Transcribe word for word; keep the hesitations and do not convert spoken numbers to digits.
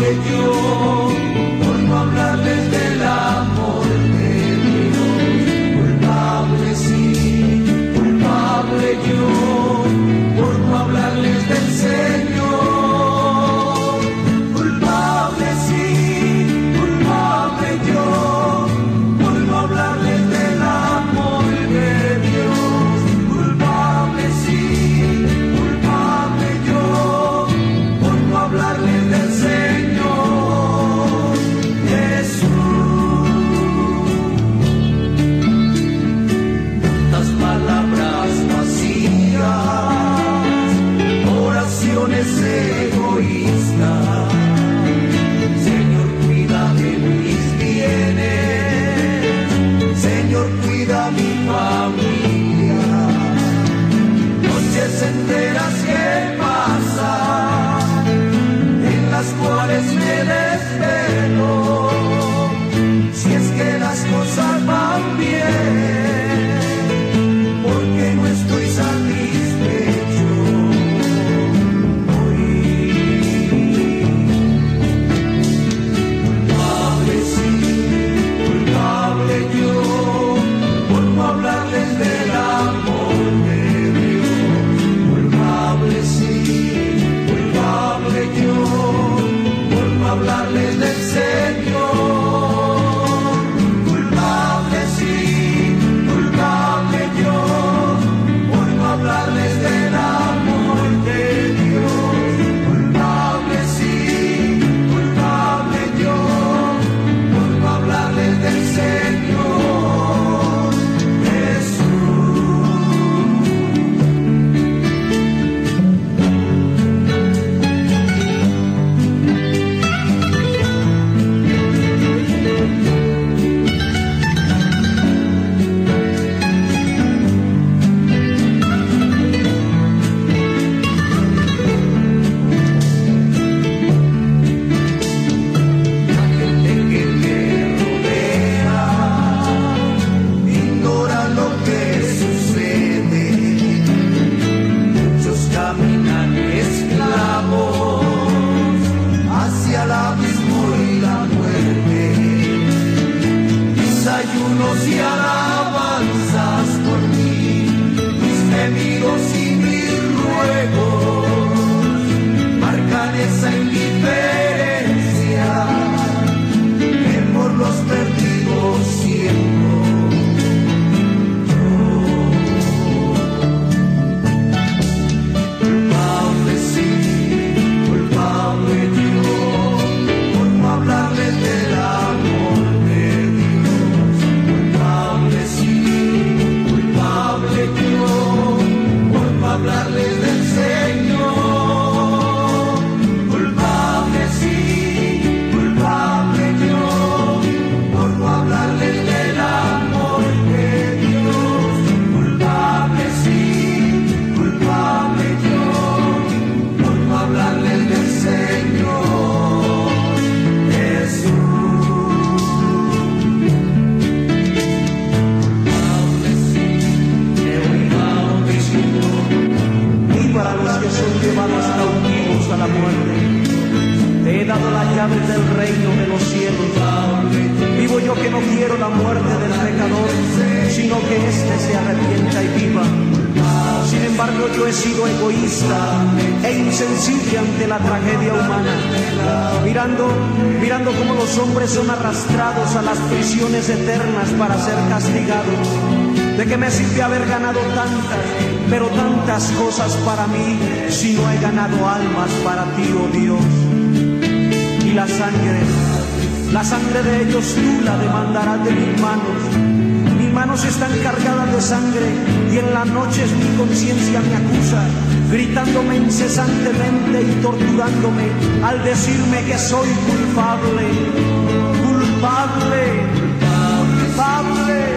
Son arrastrados a las prisiones eternas para ser castigados. ¿De qué me sirve haber ganado tantas, pero tantas cosas para mí, si no he ganado almas para ti, oh Dios? Y la sangre, la sangre de ellos tú la demandarás de mis manos. Mis manos están cargadas de sangre y en las noches mi conciencia me acusa, gritándome incesantemente y torturándome al decirme que soy culpable. Culpable, culpable.